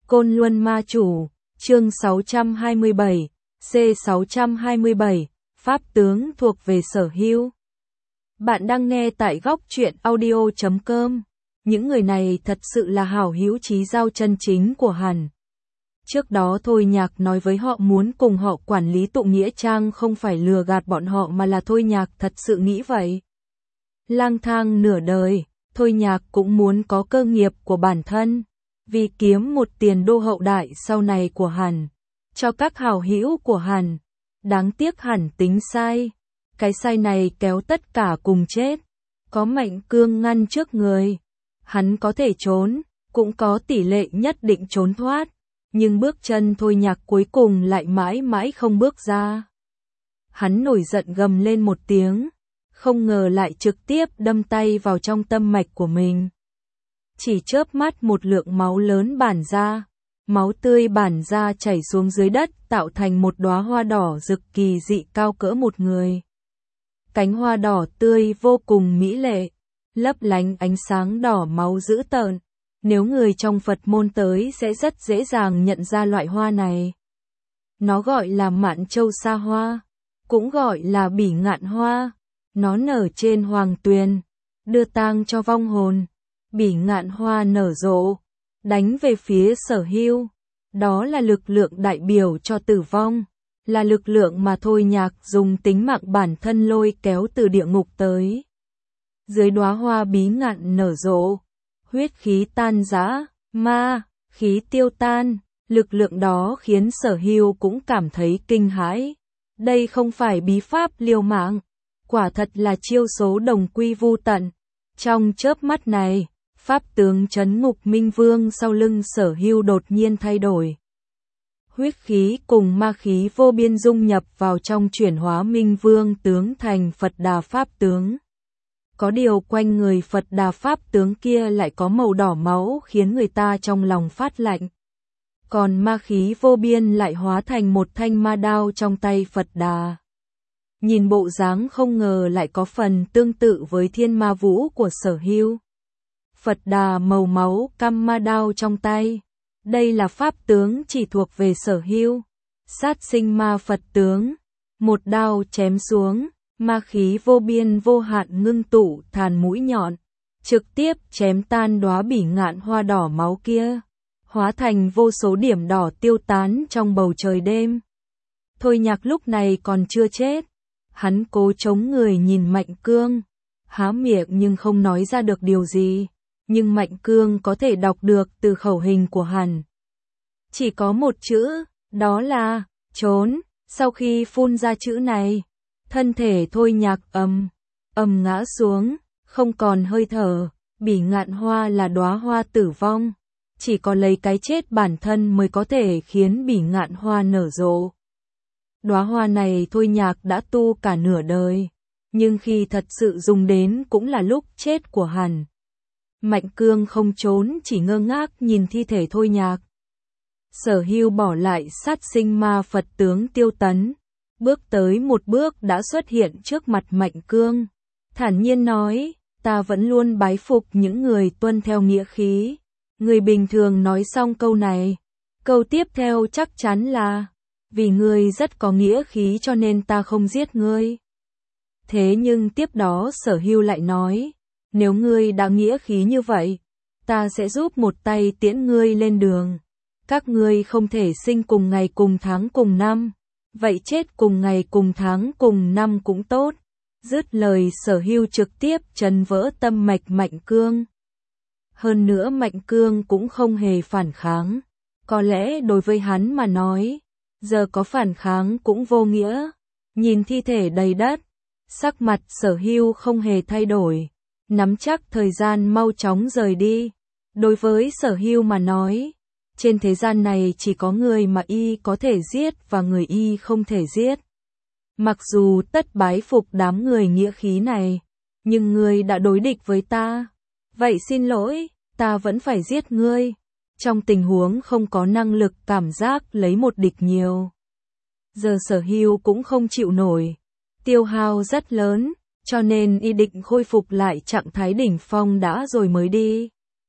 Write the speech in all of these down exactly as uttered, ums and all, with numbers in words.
Côn Luân Ma Chủ, chương sáu trăm hai mươi bảy, C sáu trăm hai mươi bảy, Pháp tướng thuộc về Sở Hưu. Bạn đang nghe tại góc truyện audio chấm com. Những người này thật sự là hảo hữu chí giao chân chính của hắn. Trước đó Thôi Nhạc nói với họ muốn cùng họ quản lý tụ nghĩa trang, không phải lừa gạt bọn họ mà là Thôi Nhạc thật sự nghĩ vậy. Lang thang nửa đời, Thôi Nhạc cũng muốn có cơ nghiệp của bản thân, vì kiếm một tiền đô hậu đại sau này của hắn, cho các hảo hữu của hắn. Đáng tiếc hắn tính sai, cái sai này kéo tất cả cùng chết. Có Mạnh Cương ngăn trước người, hắn có thể trốn, cũng có tỷ lệ nhất định trốn thoát, nhưng bước chân Thôi Nhạc cuối cùng lại mãi mãi không bước ra. Hắn nổi giận gầm lên một tiếng, không ngờ lại trực tiếp đâm tay vào trong tâm mạch của mình. Chỉ chớp mắt một lượng máu lớn bản ra, máu tươi bản ra chảy xuống dưới đất, tạo thành một đóa hoa đỏ rực kỳ dị cao cỡ một người. Cánh hoa đỏ tươi vô cùng mỹ lệ, lấp lánh ánh sáng đỏ máu dữ tợn. Nếu người trong Phật môn tới sẽ rất dễ dàng nhận ra loại hoa này. Nó gọi là Mạn Châu Sa Hoa, cũng gọi là Bỉ Ngạn Hoa. Nó nở trên hoàng tuyền, đưa tang cho vong hồn. Bỉ Ngạn Hoa nở rộ, đánh về phía Sở Hưu. Đó là lực lượng đại biểu cho tử vong, là lực lượng mà Thôi Nhạc dùng tính mạng bản thân lôi kéo từ địa ngục tới. Dưới đóa hoa bí ngạn nở rộ, huyết khí tan rã, ma khí tiêu tan, lực lượng đó khiến Sở Hưu cũng cảm thấy kinh hãi. Đây không phải bí pháp liều mạng, quả thật là chiêu số đồng quy vu tận. Trong chớp mắt này, pháp tướng trấn ngục Minh Vương sau lưng Sở Hưu đột nhiên thay đổi. Huyết khí cùng ma khí vô biên dung nhập vào trong, chuyển hóa Minh Vương tướng thành Phật Đà pháp tướng. Có điều quanh người Phật Đà pháp tướng kia lại có màu đỏ máu, khiến người ta trong lòng phát lạnh. Còn ma khí vô biên lại hóa thành một thanh ma đao trong tay Phật Đà. Nhìn bộ dáng không ngờ lại có phần tương tự với Thiên Ma Vũ của Sở Hưu. Phật Đà màu máu căm ma đao trong tay. Đây là pháp tướng chỉ thuộc về Sở Hưu. Sát sinh ma Phật tướng. Một đao chém xuống, ma khí vô biên vô hạn ngưng tụ thành mũi nhọn, trực tiếp chém tan đóa bỉ ngạn hoa đỏ máu kia, hóa thành vô số điểm đỏ tiêu tán trong bầu trời đêm. Thôi Nhạc lúc này còn chưa chết. Hắn cố chống người nhìn Mạnh Cương, há miệng nhưng không nói ra được điều gì, nhưng Mạnh Cương có thể đọc được từ khẩu hình của hắn. Chỉ có một chữ, đó là trốn. Sau khi phun ra chữ này, thân thể Thôi Nhạc ầm ầm ngã xuống, không còn hơi thở. Bỉ ngạn hoa là đóa hoa tử vong, chỉ có lấy cái chết bản thân mới có thể khiến bỉ ngạn hoa nở rộ. Đóa hoa này Thôi Nhạc đã tu cả nửa đời, nhưng khi thật sự dùng đến cũng là lúc chết của hắn. Mạnh Cương không trốn, chỉ ngơ ngác nhìn thi thể Thôi Nhạc. Sở Hưu bỏ lại sát sinh ma Phật tướng Tiêu Tấn, bước tới một bước đã xuất hiện trước mặt Mạnh Cương, thản nhiên nói, ta vẫn luôn bái phục những người tuân theo nghĩa khí. Người bình thường nói xong câu này, câu tiếp theo chắc chắn là, vì ngươi rất có nghĩa khí cho nên ta không giết ngươi. Thế nhưng tiếp đó Sở Hưu lại nói, nếu ngươi đã nghĩa khí như vậy, ta sẽ giúp một tay tiễn ngươi lên đường. Các ngươi không thể sinh cùng ngày cùng tháng cùng năm, vậy chết cùng ngày cùng tháng cùng năm cũng tốt. Dứt lời Sở Hưu trực tiếp chấn vỡ tâm mạch Mạnh Cương. Hơn nữa Mạnh Cương cũng không hề phản kháng. Có lẽ đối với hắn mà nói, giờ có phản kháng cũng vô nghĩa. Nhìn thi thể đầy đất, sắc mặt Sở Hưu không hề thay đổi, nắm chắc thời gian mau chóng rời đi. Đối với Sở Hưu mà nói, trên thế gian này chỉ có người mà y có thể giết và người y không thể giết. Mặc dù tất bái phục đám người nghĩa khí này, nhưng ngươi đã đối địch với ta, vậy xin lỗi, ta vẫn phải giết ngươi. Trong tình huống không có năng lực cảm giác lấy một địch nhiều, giờ Sở Hưu cũng không chịu nổi, tiêu hao rất lớn, cho nên y định khôi phục lại trạng thái đỉnh phong đã rồi mới đi.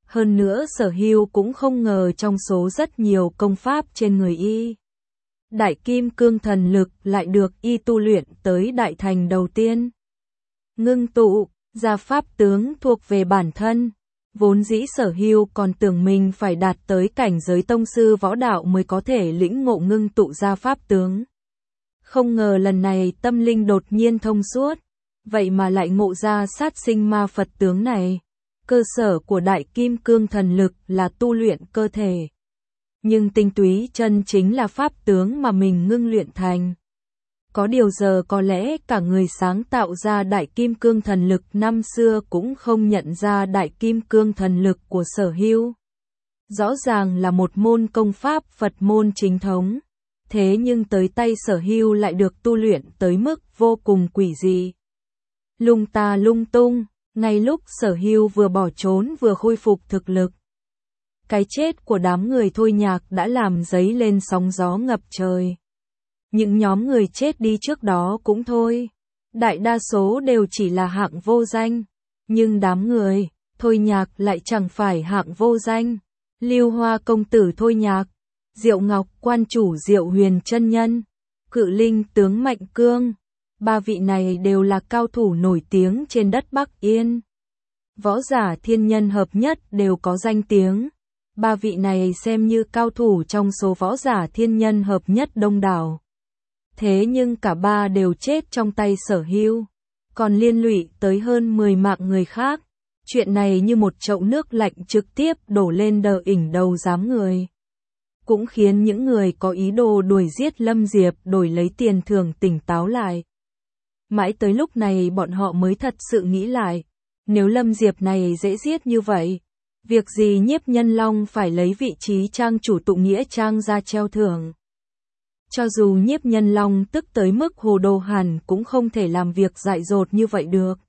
Hơn nữa Sở Hưu cũng không ngờ trong số rất nhiều công pháp trên người y, Đại Kim Cương Thần Lực lại được y tu luyện tới đại thành đầu tiên. Ngưng tụ ra pháp tướng thuộc về bản thân. Vốn dĩ Sở Hưu còn tưởng mình phải đạt tới cảnh giới tông sư võ đạo mới có thể lĩnh ngộ ngưng tụ ra pháp tướng. Không ngờ lần này tâm linh đột nhiên thông suốt, vậy mà lại ngộ ra sát sinh ma Phật tướng này. Cơ sở của Đại Kim Cương Thần Lực là tu luyện cơ thể, nhưng tinh túy chân chính là pháp tướng mà mình ngưng luyện thành. Có điều giờ có lẽ cả người sáng tạo ra Đại Kim Cương Thần Lực năm xưa cũng không nhận ra Đại Kim Cương Thần Lực của Sở Hưu. Rõ ràng là một môn công pháp Phật môn chính thống, thế nhưng tới tay Sở Hưu lại được tu luyện tới mức vô cùng quỷ dị. Lung ta lung tung, ngay lúc Sở Hưu vừa bỏ trốn vừa khôi phục thực lực. Cái chết của đám người Thôi Nhạc đã làm dấy lên sóng gió ngập trời. Những nhóm người chết đi trước đó cũng thôi, đại đa số đều chỉ là hạng vô danh, nhưng đám người Thôi Nhạc lại chẳng phải hạng vô danh. Lưu Hoa công tử Thôi Nhạc, Diệu Ngọc quan chủ Diệu Huyền chân nhân, Cự Linh tướng Mạnh Cương, ba vị này đều là cao thủ nổi tiếng trên đất Bắc Yên. Võ giả thiên nhân hợp nhất đều có danh tiếng. Ba vị này xem như cao thủ trong số võ giả thiên nhân hợp nhất đông đảo. Thế nhưng cả ba đều chết trong tay Sở Hưu, còn liên lụy tới hơn mười mạng người khác. Chuyện này như một chậu nước lạnh trực tiếp đổ lên đờ ỉnh đầu giám người. Cũng khiến những người có ý đồ đuổi giết Lâm Diệp đổi lấy tiền thưởng tỉnh táo lại. Mãi tới lúc này bọn họ mới thật sự nghĩ lại, nếu Lâm Diệp này dễ giết như vậy, việc gì Nhiếp Nhân Long phải lấy vị trí trang chủ tụ nghĩa trang ra treo thưởng. Cho dù Nhiếp Nhân Long tức tới mức hồ đồ hẳn cũng không thể làm việc dại dột như vậy được.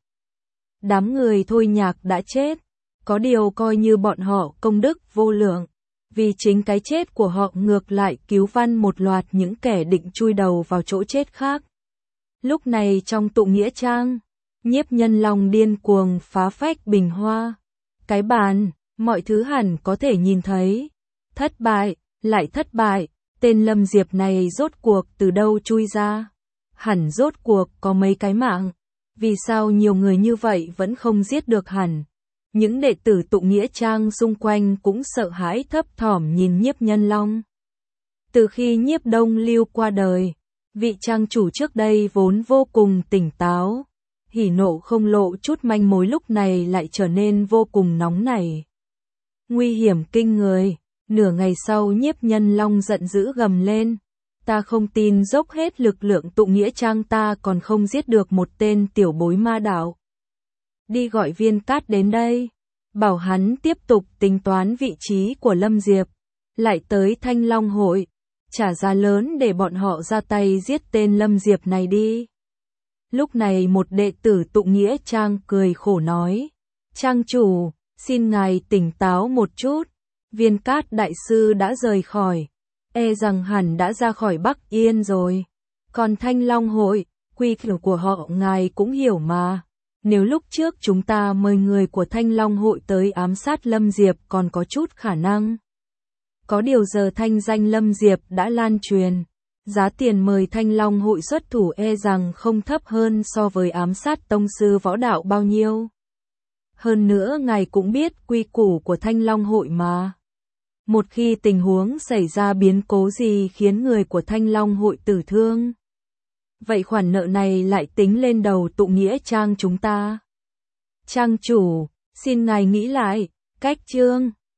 Đám người Thôi Nhạc đã chết, có điều coi như bọn họ công đức vô lượng, vì chính cái chết của họ ngược lại cứu văn một loạt những kẻ định chui đầu vào chỗ chết khác. Lúc này trong tụ nghĩa trang, Nhiếp Nhân Long điên cuồng phá phách bình hoa, cái bàn, mọi thứ hẳn có thể nhìn thấy. Thất bại, lại thất bại, tên Lâm Diệp này rốt cuộc từ đâu chui ra? Hẳn rốt cuộc có mấy cái mạng, vì sao nhiều người như vậy vẫn không giết được hẳn? Những đệ tử tụ nghĩa trang xung quanh cũng sợ hãi thấp thỏm nhìn Nhiếp Nhân Long. Từ khi Nhiếp Đông Lưu qua đời, vị trang chủ trước đây vốn vô cùng tỉnh táo, hỉ nộ không lộ chút manh mối lúc này lại trở nên vô cùng nóng nảy. Nguy hiểm kinh người, nửa ngày sau Nhiếp Nhân Long giận dữ gầm lên. Ta không tin dốc hết lực lượng tụ nghĩa trang ta còn không giết được một tên tiểu bối ma đạo. Đi gọi Viên Cát đến đây, bảo hắn tiếp tục tính toán vị trí của Lâm Diệp, lại tới Thanh Long hội, trả giá lớn để bọn họ ra tay giết tên Lâm Diệp này đi. Lúc này một đệ tử tụ nghĩa trang cười khổ nói, trang chủ, xin ngài tỉnh táo một chút, Viên Cát đại sư đã rời khỏi, e rằng hẳn đã ra khỏi Bắc Yên rồi. Còn Thanh Long hội, quy củ của họ ngài cũng hiểu mà. Nếu lúc trước chúng ta mời người của Thanh Long hội tới ám sát Lâm Diệp còn có chút khả năng. Có điều giờ thanh danh Lâm Diệp đã lan truyền, giá tiền mời Thanh Long hội xuất thủ e rằng không thấp hơn so với ám sát tông sư võ đạo bao nhiêu. Hơn nữa ngài cũng biết quy củ của Thanh Long hội mà. Một khi tình huống xảy ra biến cố gì khiến người của Thanh Long hội tử thương, vậy khoản nợ này lại tính lên đầu tụ nghĩa trang chúng ta. Trang chủ, xin ngài nghĩ lại, cách chương.